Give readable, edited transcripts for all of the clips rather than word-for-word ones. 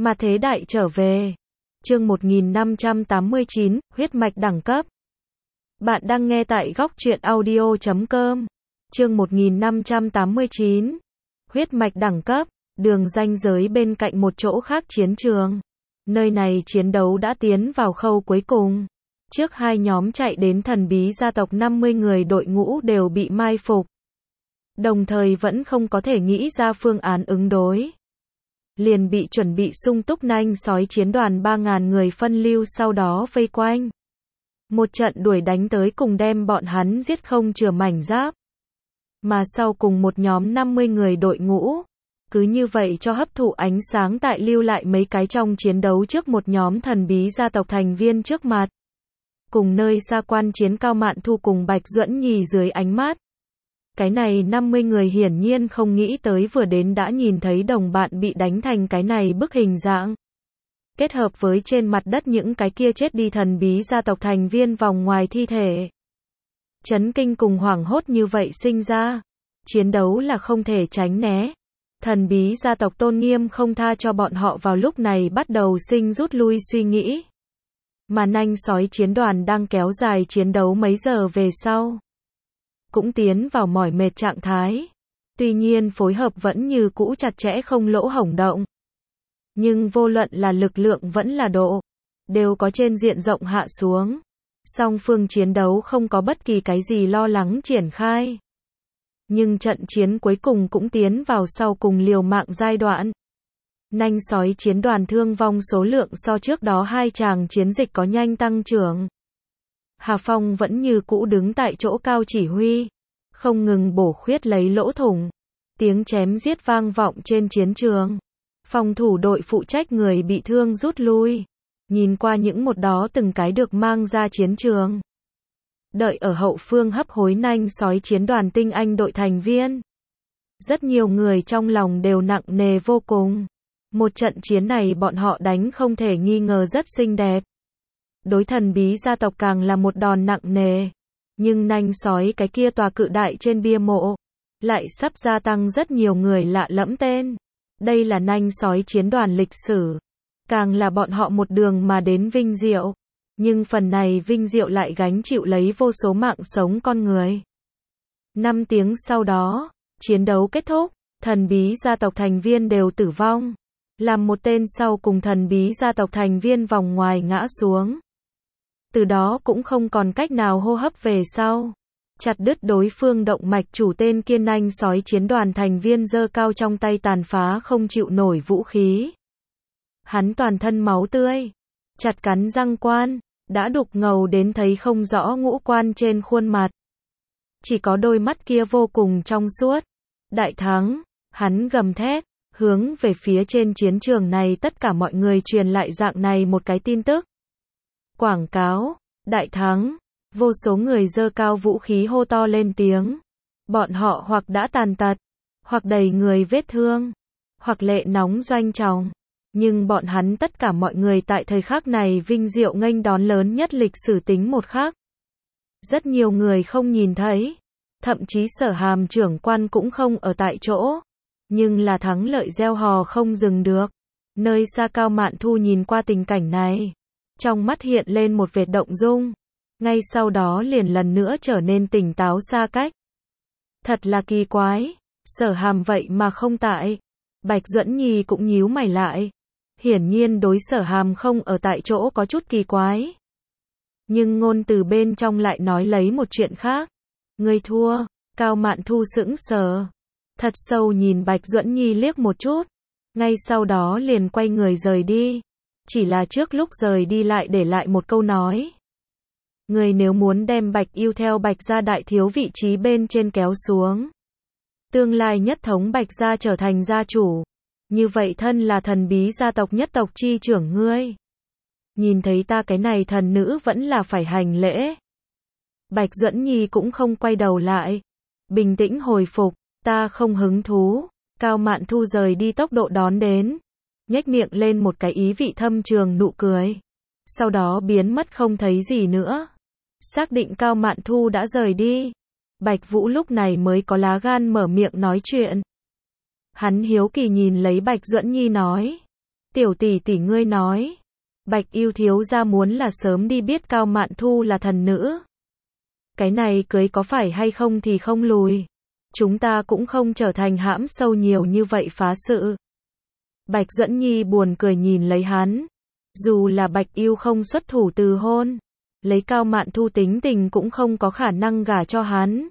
Mà thế đại trở về. Chương 1589, huyết mạch đẳng cấp. Bạn đang nghe tại góc truyện audio.com. Chương 1589, huyết mạch đẳng cấp, đường ranh giới bên cạnh một chỗ khác chiến trường. Nơi này chiến đấu đã tiến vào khâu cuối cùng. Trước hai nhóm chạy đến thần bí gia tộc 50 người đội ngũ đều bị mai phục. Đồng thời vẫn không có thể nghĩ ra phương án ứng đối. Liền bị chuẩn bị sung túc nanh sói chiến đoàn 3.000 người phân lưu sau đó vây quanh. Một trận đuổi đánh tới cùng đem bọn hắn giết không chừa mảnh giáp. Mà sau cùng một nhóm 50 người đội ngũ. Cứ như vậy cho hấp thụ ánh sáng tại lưu lại mấy cái trong chiến đấu trước một nhóm thần bí gia tộc thành viên trước mặt. Cùng nơi xa quan chiến Cao Mạn Thu cùng Bạch Duẫn Nhi dưới ánh mắt. Cái này 50 người hiển nhiên không nghĩ tới vừa đến đã nhìn thấy đồng bạn bị đánh thành cái này bức hình dạng. Kết hợp với trên mặt đất những cái kia chết đi thần bí gia tộc thành viên vòng ngoài thi thể. Chấn kinh cùng hoảng hốt như vậy sinh ra. Chiến đấu là không thể tránh né. Thần bí gia tộc tôn nghiêm không tha cho bọn họ vào lúc này bắt đầu sinh rút lui suy nghĩ. Mà nanh sói chiến đoàn đang kéo dài chiến đấu mấy giờ về sau. Cũng tiến vào mỏi mệt trạng thái. Tuy nhiên phối hợp vẫn như cũ chặt chẽ không lỗ hổng động. Nhưng vô luận là lực lượng vẫn là độ. Đều có trên diện rộng hạ xuống. Song phương chiến đấu không có bất kỳ cái gì lo lắng triển khai. Nhưng trận chiến cuối cùng cũng tiến vào sau cùng liều mạng giai đoạn. Nanh sói chiến đoàn thương vong số lượng so trước đó hai tràng chiến dịch có nhanh tăng trưởng. Hà Phong vẫn như cũ đứng tại chỗ cao chỉ huy. Không ngừng bổ khuyết lấy lỗ thủng. Tiếng chém giết vang vọng trên chiến trường. Phòng thủ đội phụ trách người bị thương rút lui. Nhìn qua những một đó từng cái được mang ra chiến trường. Đợi ở hậu phương hấp hối nanh sói chiến đoàn tinh anh đội thành viên. Rất nhiều người trong lòng đều nặng nề vô cùng. Một trận chiến này bọn họ đánh không thể nghi ngờ rất xinh đẹp. Đối thần bí gia tộc càng là một đòn nặng nề. Nhưng nanh sói cái kia tòa cự đại trên bia mộ. Lại sắp gia tăng rất nhiều người lạ lẫm tên. Đây là nanh sói chiến đoàn lịch sử. Càng là bọn họ một đường mà đến vinh diệu. Nhưng phần này vinh diệu lại gánh chịu lấy vô số mạng sống con người. 5 tiếng sau đó, chiến đấu kết thúc, thần bí gia tộc thành viên đều tử vong. Làm một tên sau cùng thần bí gia tộc thành viên vòng ngoài ngã xuống. Từ đó cũng không còn cách nào hô hấp về sau. Chặt đứt đối phương động mạch chủ tên kiên nanh sói chiến đoàn thành viên giơ cao trong tay tàn phá không chịu nổi vũ khí. Hắn toàn thân máu tươi. Chặt cắn răng quan. Đã đục ngầu đến thấy không rõ ngũ quan trên khuôn mặt. Chỉ có đôi mắt kia vô cùng trong suốt. Đại thắng. Hắn gầm thét. Hướng về phía trên chiến trường này tất cả mọi người truyền lại dạng này một cái tin tức. Quảng cáo. Đại thắng. Vô số người giơ cao vũ khí hô to lên tiếng. Bọn họ hoặc đã tàn tật. Hoặc đầy người vết thương. Hoặc lệ nóng doanh tròng. Nhưng bọn hắn tất cả mọi người tại thời khắc này vinh diệu nghênh đón lớn nhất lịch sử tính một khắc. Rất nhiều người không nhìn thấy. Thậm chí Sở Hàm trưởng quan cũng không ở tại chỗ. Nhưng là thắng lợi reo hò không dừng được. Nơi xa Cao Mạn Thu nhìn qua tình cảnh này. Trong mắt hiện lên một vệt động dung. Ngay sau đó liền lần nữa trở nên tỉnh táo xa cách. Thật là kỳ quái. Sở Hàm vậy mà không tại. Bạch Duẫn Nhi cũng nhíu mày lại. Hiển nhiên đối Sở Hàm không ở tại chỗ có chút kỳ quái. Nhưng ngôn từ bên trong lại nói lấy một chuyện khác. Ngươi thua. Cao Mạn Thu sững sờ. Thật sâu nhìn Bạch Duẫn Nhi liếc một chút. Ngay sau đó liền quay người rời đi. Chỉ là trước lúc rời đi lại để lại một câu nói. Ngươi nếu muốn đem Bạch Yêu theo Bạch gia đại thiếu vị trí bên trên kéo xuống. Tương lai nhất thống Bạch gia trở thành gia chủ. Như vậy thân là thần bí gia tộc nhất tộc chi trưởng ngươi. Nhìn thấy ta cái này thần nữ vẫn là phải hành lễ. Bạch Duẫn Nhi cũng không quay đầu lại. Bình tĩnh hồi phục, ta không hứng thú. Cao Mạn Thu rời đi tốc độ đón đến. Nhếch miệng lên một cái ý vị thâm trường nụ cười. Sau đó biến mất không thấy gì nữa. Xác định Cao Mạn Thu đã rời đi. Bạch Vũ lúc này mới có lá gan mở miệng nói chuyện. Hắn hiếu kỳ nhìn lấy Bạch Duẫn Nhi nói. Tiểu tỷ tỷ ngươi nói, Bạch Yêu thiếu gia muốn là sớm đi biết Cao Mạn Thu là thần nữ. Cái này cưới có phải hay không thì không lùi. Chúng ta cũng không trở thành hãm sâu nhiều như vậy phá sự. Bạch Duẫn Nhi buồn cười nhìn lấy hắn. Dù là Bạch Yêu không xuất thủ từ hôn, lấy Cao Mạn Thu tính tình cũng không có khả năng gả cho hắn.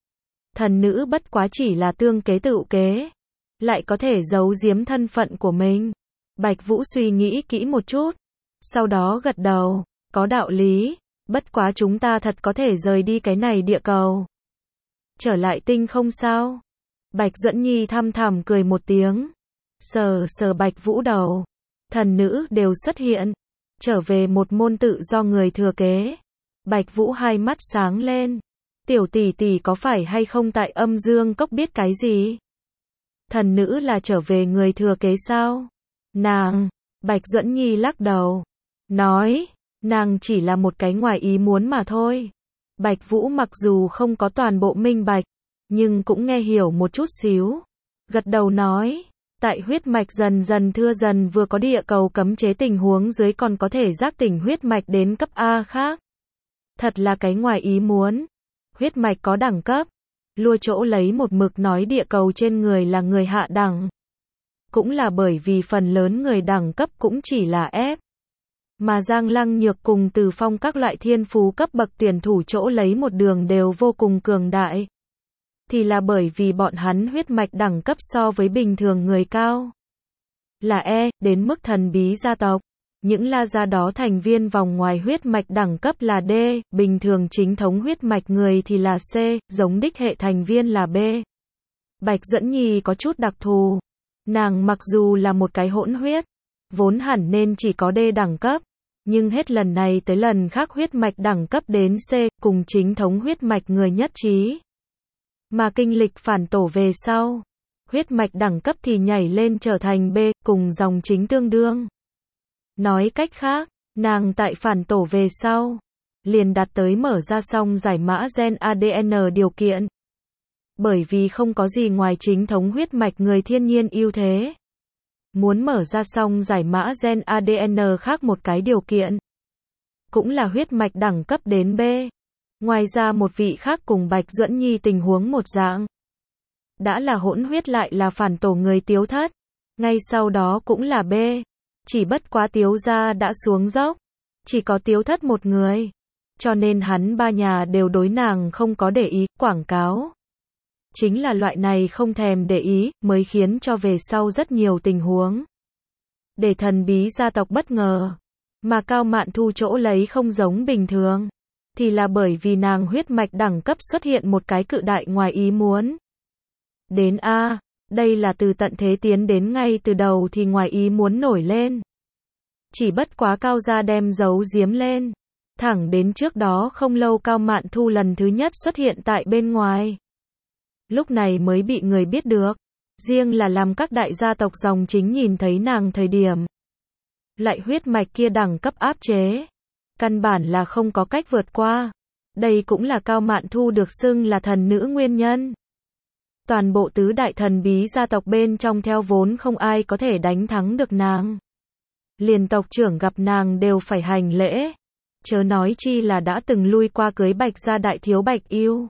Thần nữ bất quá chỉ là tương kế tự kế, lại có thể giấu giếm thân phận của mình. Bạch Vũ suy nghĩ kỹ một chút, sau đó gật đầu, có đạo lý, bất quá chúng ta thật có thể rời đi cái này địa cầu. Trở lại tinh không sao? Bạch Duẫn Nhi thăm thẳm cười một tiếng, sờ sờ Bạch Vũ đầu. Thần nữ đều xuất hiện, trở về một môn tự do người thừa kế. Bạch Vũ hai mắt sáng lên. Tiểu tỷ tỷ có phải hay không tại Âm Dương Cốc biết cái gì? Thần nữ là trở về người thừa kế sao? Nàng, Bạch Duẫn Nhi lắc đầu, nói, nàng chỉ là một cái ngoài ý muốn mà thôi. Bạch Vũ mặc dù không có toàn bộ minh bạch, nhưng cũng nghe hiểu một chút xíu. Gật đầu nói, tại huyết mạch dần dần thưa dần vừa có địa cầu cấm chế tình huống dưới còn có thể giác tỉnh huyết mạch đến cấp A khác. Thật là cái ngoài ý muốn. Huyết mạch có đẳng cấp. Lua chỗ lấy một mực nói địa cầu trên người là người hạ đẳng. Cũng là bởi vì phần lớn người đẳng cấp cũng chỉ là F. Mà Giang Lăng Nhược cùng Từ Phong các loại thiên phú cấp bậc tuyển thủ chỗ lấy một đường đều vô cùng cường đại. Thì là bởi vì bọn hắn huyết mạch đẳng cấp so với bình thường người cao. Là E, đến mức thần bí gia tộc. Những la gia đó thành viên vòng ngoài huyết mạch đẳng cấp là D, bình thường chính thống huyết mạch người thì là C, giống đích hệ thành viên là B. Bạch Duẫn Nhi có chút đặc thù. Nàng mặc dù là một cái hỗn huyết, vốn hẳn nên chỉ có D đẳng cấp, nhưng hết lần này tới lần khác huyết mạch đẳng cấp đến C, cùng chính thống huyết mạch người nhất trí. Mà kinh lịch phản tổ về sau, huyết mạch đẳng cấp thì nhảy lên trở thành B, cùng dòng chính tương đương. Nói cách khác, nàng tại phản tổ về sau, liền đạt tới mở ra xong giải mã gen ADN điều kiện. Bởi vì không có gì ngoài chính thống huyết mạch người thiên nhiên ưu thế. Muốn mở ra xong giải mã gen ADN khác một cái điều kiện. Cũng là huyết mạch đẳng cấp đến B. Ngoài ra một vị khác cùng Bạch Duẫn Nhi tình huống một dạng. Đã là hỗn huyết lại là phản tổ người Tiếu Thất. Ngay sau đó cũng là B. Chỉ bất quá Tiếu gia đã xuống dốc. Chỉ có Tiếu Thất một người. Cho nên hắn ba nhà đều đối nàng không có để ý, quảng cáo. Chính là loại này không thèm để ý, mới khiến cho về sau rất nhiều tình huống. Để thần bí gia tộc bất ngờ. Mà Cao Mạn Thu chỗ lấy không giống bình thường. Thì là bởi vì nàng huyết mạch đẳng cấp xuất hiện một cái cự đại ngoài ý muốn. Đến A, đây là từ tận thế tiến đến ngay từ đầu thì ngoài ý muốn nổi lên. Chỉ bất quá Cao gia đem giấu giếm lên. Thẳng đến trước đó không lâu Cao Mạn Thu lần thứ nhất xuất hiện tại bên ngoài. Lúc này mới bị người biết được. Riêng là làm các đại gia tộc dòng chính nhìn thấy nàng thời điểm. Lại huyết mạch kia đẳng cấp áp chế. Căn bản là không có cách vượt qua. Đây cũng là Cao Mạn Thu được xưng là thần nữ nguyên nhân. Toàn bộ tứ đại thần bí gia tộc bên trong theo vốn không ai có thể đánh thắng được nàng. Liền tộc trưởng gặp nàng đều phải hành lễ. Chớ nói chi là đã từng lui qua cưới Bạch gia đại thiếu Bạch Yêu.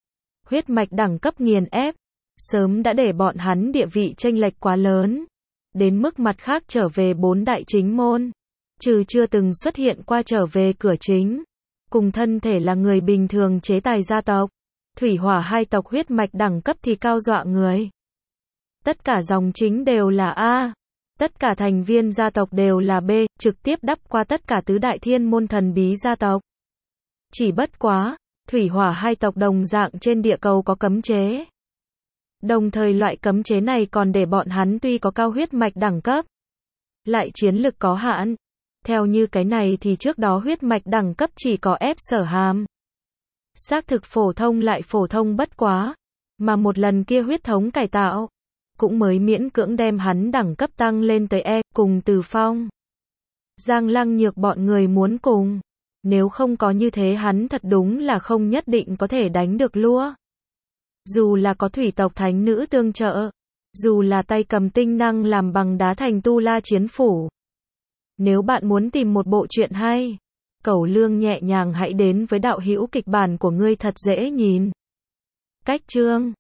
Huyết mạch đẳng cấp nghiền ép. Sớm đã để bọn hắn địa vị chênh lệch quá lớn. Đến mức mặt khác trở về bốn đại chính môn. Trừ chưa từng xuất hiện qua trở về cửa chính. Cùng thân thể là người bình thường chế tài gia tộc. Thủy hỏa hai tộc huyết mạch đẳng cấp thì cao dọa người. Tất cả dòng chính đều là A. Tất cả thành viên gia tộc đều là B, trực tiếp đắp qua tất cả tứ đại thiên môn thần bí gia tộc. Chỉ bất quá, thủy hỏa hai tộc đồng dạng trên địa cầu có cấm chế. Đồng thời loại cấm chế này còn để bọn hắn tuy có cao huyết mạch đẳng cấp, lại chiến lực có hạn. Theo như cái này thì trước đó huyết mạch đẳng cấp chỉ có F Sở Hàm. Xác thực phổ thông lại phổ thông bất quá. Mà một lần kia huyết thống cải tạo, cũng mới miễn cưỡng đem hắn đẳng cấp tăng lên tới E, cùng Từ Phong. Giang Lăng Nhược bọn người muốn cùng. Nếu không có như thế hắn thật đúng là không nhất định có thể đánh được Lua. Dù là có thủy tộc thánh nữ tương trợ, Dù là tay cầm tinh năng làm bằng đá thành tu la chiến phủ. Nếu bạn muốn tìm một bộ truyện hay, cẩu lương nhẹ nhàng hãy đến với đạo hữu kịch bản của ngươi thật dễ nhìn. Cách chương